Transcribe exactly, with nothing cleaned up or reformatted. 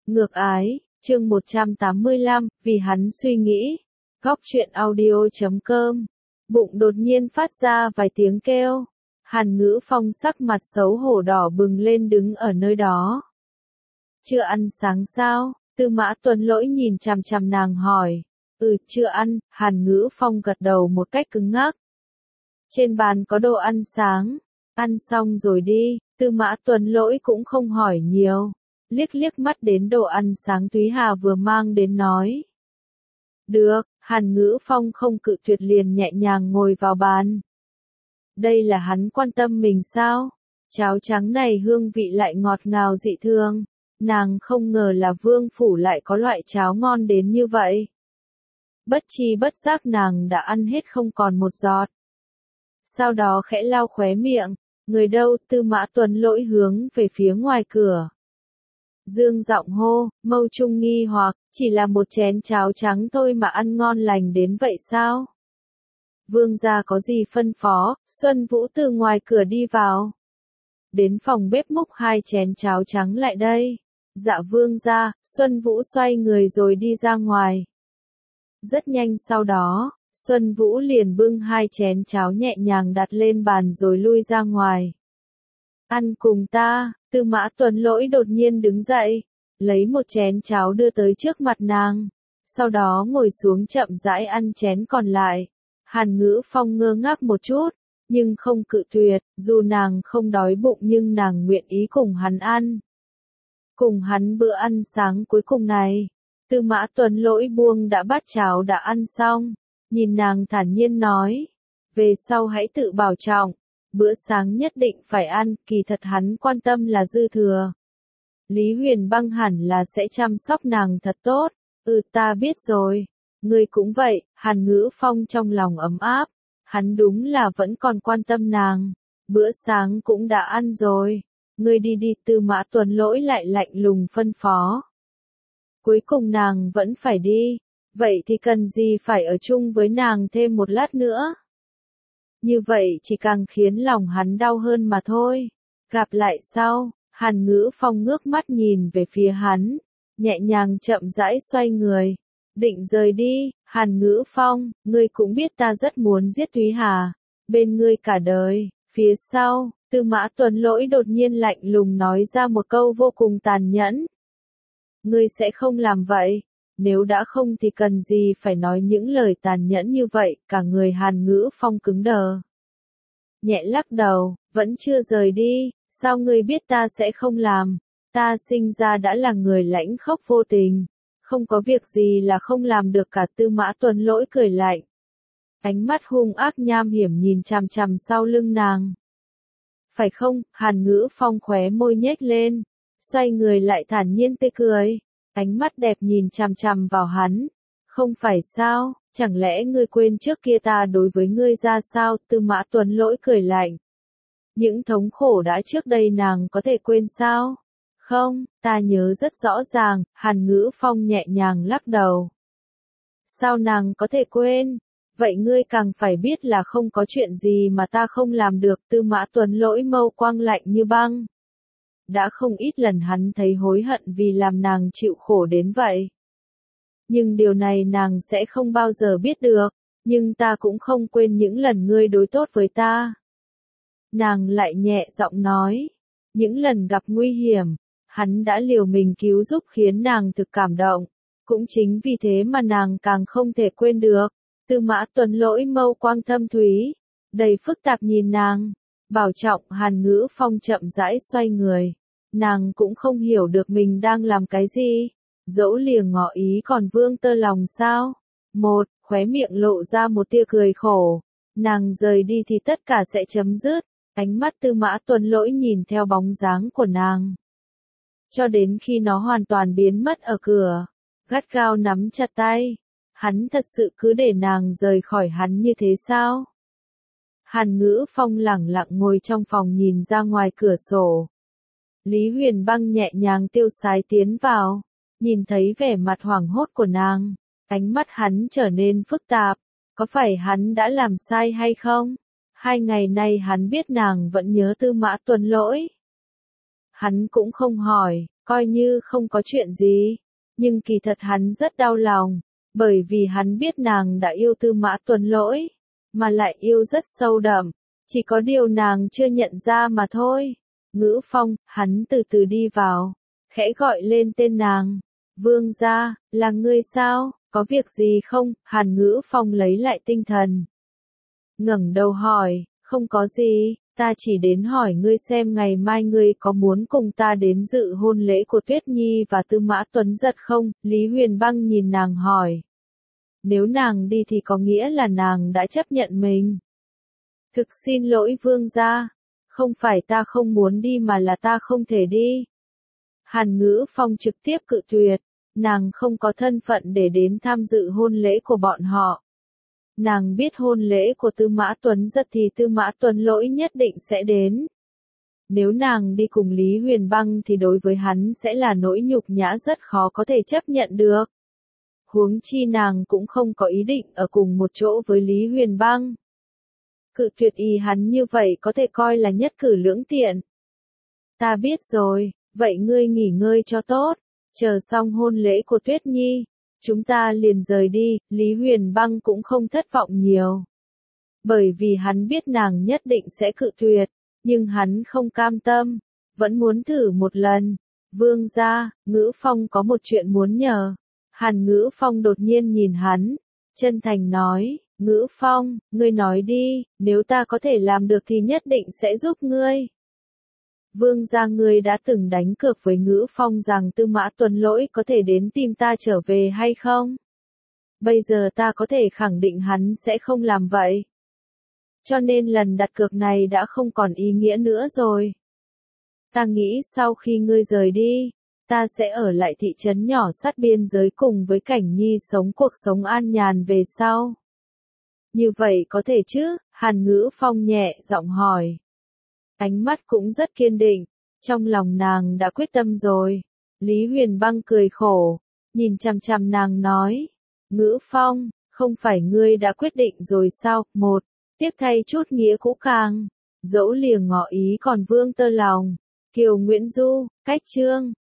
Ngược ái, chương một trăm tám mươi lăm, vì hắn suy nghĩ. Góc truyện audio chấm com. Bụng đột nhiên phát ra vài tiếng kêu. Hàn Ngữ Phong sắc mặt xấu hổ đỏ bừng lên đứng ở nơi đó. Chưa ăn sáng sao? Tư Mã Tuấn Lỗi nhìn chằm chằm nàng hỏi. Ừ, chưa ăn. Hàn Ngữ Phong gật đầu một cách cứng ngắc. Trên bàn có đồ ăn sáng. Ăn xong rồi đi. Tư Mã Tuấn Lỗi cũng không hỏi nhiều. Liếc liếc mắt đến đồ ăn sáng Thúy Hà vừa mang đến nói. Được, Hàn Ngữ Phong không cự tuyệt liền nhẹ nhàng ngồi vào bàn. Đây là hắn quan tâm mình sao? Cháo trắng này hương vị lại ngọt ngào dị thường. Nàng không ngờ là vương phủ lại có loại cháo ngon đến như vậy. Bất chi bất giác nàng đã ăn hết không còn một giọt. Sau đó khẽ lau khóe miệng. Người đâu? Tư Mã Tuấn Lỗi hướng về phía ngoài cửa. Dương giọng hô, Mâu Trung nghi hoặc, chỉ là một chén cháo trắng thôi mà ăn ngon lành đến vậy sao? Vương gia có gì phân phó? Xuân Vũ từ ngoài cửa đi vào. Đến phòng bếp múc hai chén cháo trắng lại đây. Dạ vương gia. Xuân Vũ xoay người rồi đi ra ngoài. Rất nhanh sau đó, Xuân Vũ liền bưng hai chén cháo nhẹ nhàng đặt lên bàn rồi lui ra ngoài. Ăn cùng ta. Tư Mã Tuấn Lỗi đột nhiên đứng dậy, lấy một chén cháo đưa tới trước mặt nàng, sau đó ngồi xuống chậm rãi ăn chén còn lại. Hàn Ngữ Phong ngơ ngác một chút, nhưng không cự tuyệt, dù nàng không đói bụng nhưng nàng nguyện ý cùng hắn ăn. Cùng hắn bữa ăn sáng cuối cùng này, Tư Mã Tuấn Lỗi buông đã bát cháo đã ăn xong, nhìn nàng thản nhiên nói, về sau hãy tự bảo trọng. Bữa sáng nhất định phải ăn, kỳ thật hắn quan tâm là dư thừa. Lý Huyền Băng hẳn là sẽ chăm sóc nàng thật tốt. Ừ, ta biết rồi. Ngươi cũng vậy. Hàn Ngữ Phong trong lòng ấm áp. Hắn đúng là vẫn còn quan tâm nàng. Bữa sáng cũng đã ăn rồi. Ngươi đi đi. Tư Mã Tuấn Lỗi lại lạnh lùng phân phó. Cuối cùng nàng vẫn phải đi. Vậy thì cần gì phải ở chung với nàng thêm một lát nữa? Như vậy chỉ càng khiến lòng hắn đau hơn mà thôi. Gặp lại sau, Hàn Ngữ Phong ngước mắt nhìn về phía hắn, nhẹ nhàng chậm rãi xoay người, định rời đi. Hàn Ngữ Phong, ngươi cũng biết ta rất muốn giết Thúy Hà, bên ngươi cả đời. Phía sau, Tư Mã Tuấn Lỗi đột nhiên lạnh lùng nói ra một câu vô cùng tàn nhẫn. Ngươi sẽ không làm vậy. Nếu đã không thì cần gì phải nói những lời tàn nhẫn như vậy, cả người Hàn Ngữ Phong cứng đờ. Nhẹ lắc đầu, vẫn chưa rời đi, sao ngươi biết ta sẽ không làm? Ta sinh ra đã là người lãnh khốc vô tình, không có việc gì là không làm được cả. Tư Mã Tuấn Lỗi cười lạnh. Ánh mắt hung ác nham hiểm nhìn chằm chằm sau lưng nàng. Phải không? Hàn Ngữ Phong khóe môi nhếch lên, xoay người lại thản nhiên tươi cười. Ánh mắt đẹp nhìn chằm chằm vào hắn. Không phải sao, chẳng lẽ ngươi quên trước kia ta đối với ngươi ra sao? Tư Mã Tuấn Lỗi cười lạnh. Những thống khổ đã trước đây nàng có thể quên sao? Không, ta nhớ rất rõ ràng. Hàn Ngữ Phong nhẹ nhàng lắc đầu. Sao nàng có thể quên? Vậy ngươi càng phải biết là không có chuyện gì mà ta không làm được. Tư Mã Tuấn Lỗi mâu quang lạnh như băng. Đã không ít lần hắn thấy hối hận vì làm nàng chịu khổ đến vậy. Nhưng điều này nàng sẽ không bao giờ biết được, nhưng ta cũng không quên những lần ngươi đối tốt với ta. Nàng lại nhẹ giọng nói, những lần gặp nguy hiểm, hắn đã liều mình cứu giúp khiến nàng thực cảm động, cũng chính vì thế mà nàng càng không thể quên được. Tư Mã Tuấn Lỗi mâu quang thâm thúy, đầy phức tạp nhìn nàng, bảo trọng. Hàn Ngữ Phong chậm rãi xoay người. Nàng cũng không hiểu được mình đang làm cái gì. Dẫu lìa ngỏ ý còn vương tơ lòng sao? Một, khóe miệng lộ ra một tia cười khổ. Nàng rời đi thì tất cả sẽ chấm dứt. Ánh mắt Tư Mã Tuấn Lỗi nhìn theo bóng dáng của nàng. Cho đến khi nó hoàn toàn biến mất ở cửa. Gắt gao nắm chặt tay. Hắn thật sự cứ để nàng rời khỏi hắn như thế sao? Hàn Ngữ Phong lẳng lặng ngồi trong phòng nhìn ra ngoài cửa sổ. Lý Huyền Băng nhẹ nhàng tiêu sái tiến vào, nhìn thấy vẻ mặt hoảng hốt của nàng, ánh mắt hắn trở nên phức tạp, có phải hắn đã làm sai hay không? Hai ngày nay hắn biết nàng vẫn nhớ Tư Mã Tuấn Lỗi. Hắn cũng không hỏi, coi như không có chuyện gì. Nhưng kỳ thật hắn rất đau lòng, bởi vì hắn biết nàng đã yêu Tư Mã Tuấn Lỗi, mà lại yêu rất sâu đậm, chỉ có điều nàng chưa nhận ra mà thôi. Ngữ Phong, hắn từ từ đi vào, khẽ gọi lên tên nàng. Vương gia, là ngươi sao, có việc gì không? Hàn Ngữ Phong lấy lại tinh thần, ngẩng đầu hỏi, không có gì, ta chỉ đến hỏi ngươi xem ngày mai ngươi có muốn cùng ta đến dự hôn lễ của Tuyết Nhi và Tư Mã Tuấn Giật không? Lý Huyền Băng nhìn nàng hỏi. Nếu nàng đi thì có nghĩa là nàng đã chấp nhận mình. Thực xin lỗi vương gia, không phải ta không muốn đi mà là ta không thể đi. Hàn Ngữ Phong trực tiếp cự tuyệt, nàng không có thân phận để đến tham dự hôn lễ của bọn họ. Nàng biết hôn lễ của Tư Mã Tuấn Giật thì Tư Mã Tuấn Lỗi nhất định sẽ đến. Nếu nàng đi cùng Lý Huyền Băng thì đối với hắn sẽ là nỗi nhục nhã rất khó có thể chấp nhận được. Huống chi nàng cũng không có ý định ở cùng một chỗ với Lý Huyền Băng. Cự tuyệt ý hắn như vậy có thể coi là nhất cử lưỡng tiện. Ta biết rồi, vậy ngươi nghỉ ngơi cho tốt, chờ xong hôn lễ của Tuyết Nhi, chúng ta liền rời đi. Lý Huyền Băng cũng không thất vọng nhiều. Bởi vì hắn biết nàng nhất định sẽ cự tuyệt, nhưng hắn không cam tâm, vẫn muốn thử một lần. Vương gia, Ngữ Phong có một chuyện muốn nhờ. Hàn Ngữ Phong đột nhiên nhìn hắn, chân thành nói, Ngữ Phong, ngươi nói đi, nếu ta có thể làm được thì nhất định sẽ giúp ngươi. Vương gia, ngươi đã từng đánh cược với Ngữ Phong rằng Tư Mã Tuấn Lỗi có thể đến tìm ta trở về hay không? Bây giờ ta có thể khẳng định hắn sẽ không làm vậy. Cho nên lần đặt cược này đã không còn ý nghĩa nữa rồi. Ta nghĩ sau khi ngươi rời đi, ta sẽ ở lại thị trấn nhỏ sát biên giới cùng với Cảnh Nhi sống cuộc sống an nhàn về sau. Như vậy có thể chứ? Hàn Ngữ Phong nhẹ giọng hỏi. Ánh mắt cũng rất kiên định, trong lòng nàng đã quyết tâm rồi. Lý Huyền Băng cười khổ, nhìn chằm chằm nàng nói, Ngữ Phong, không phải ngươi đã quyết định rồi sao? Một, tiếc thay chút nghĩa cũ càng, dẫu lìa ngỏ ý còn vương tơ lòng. Kiều Nguyễn Du, cách chương.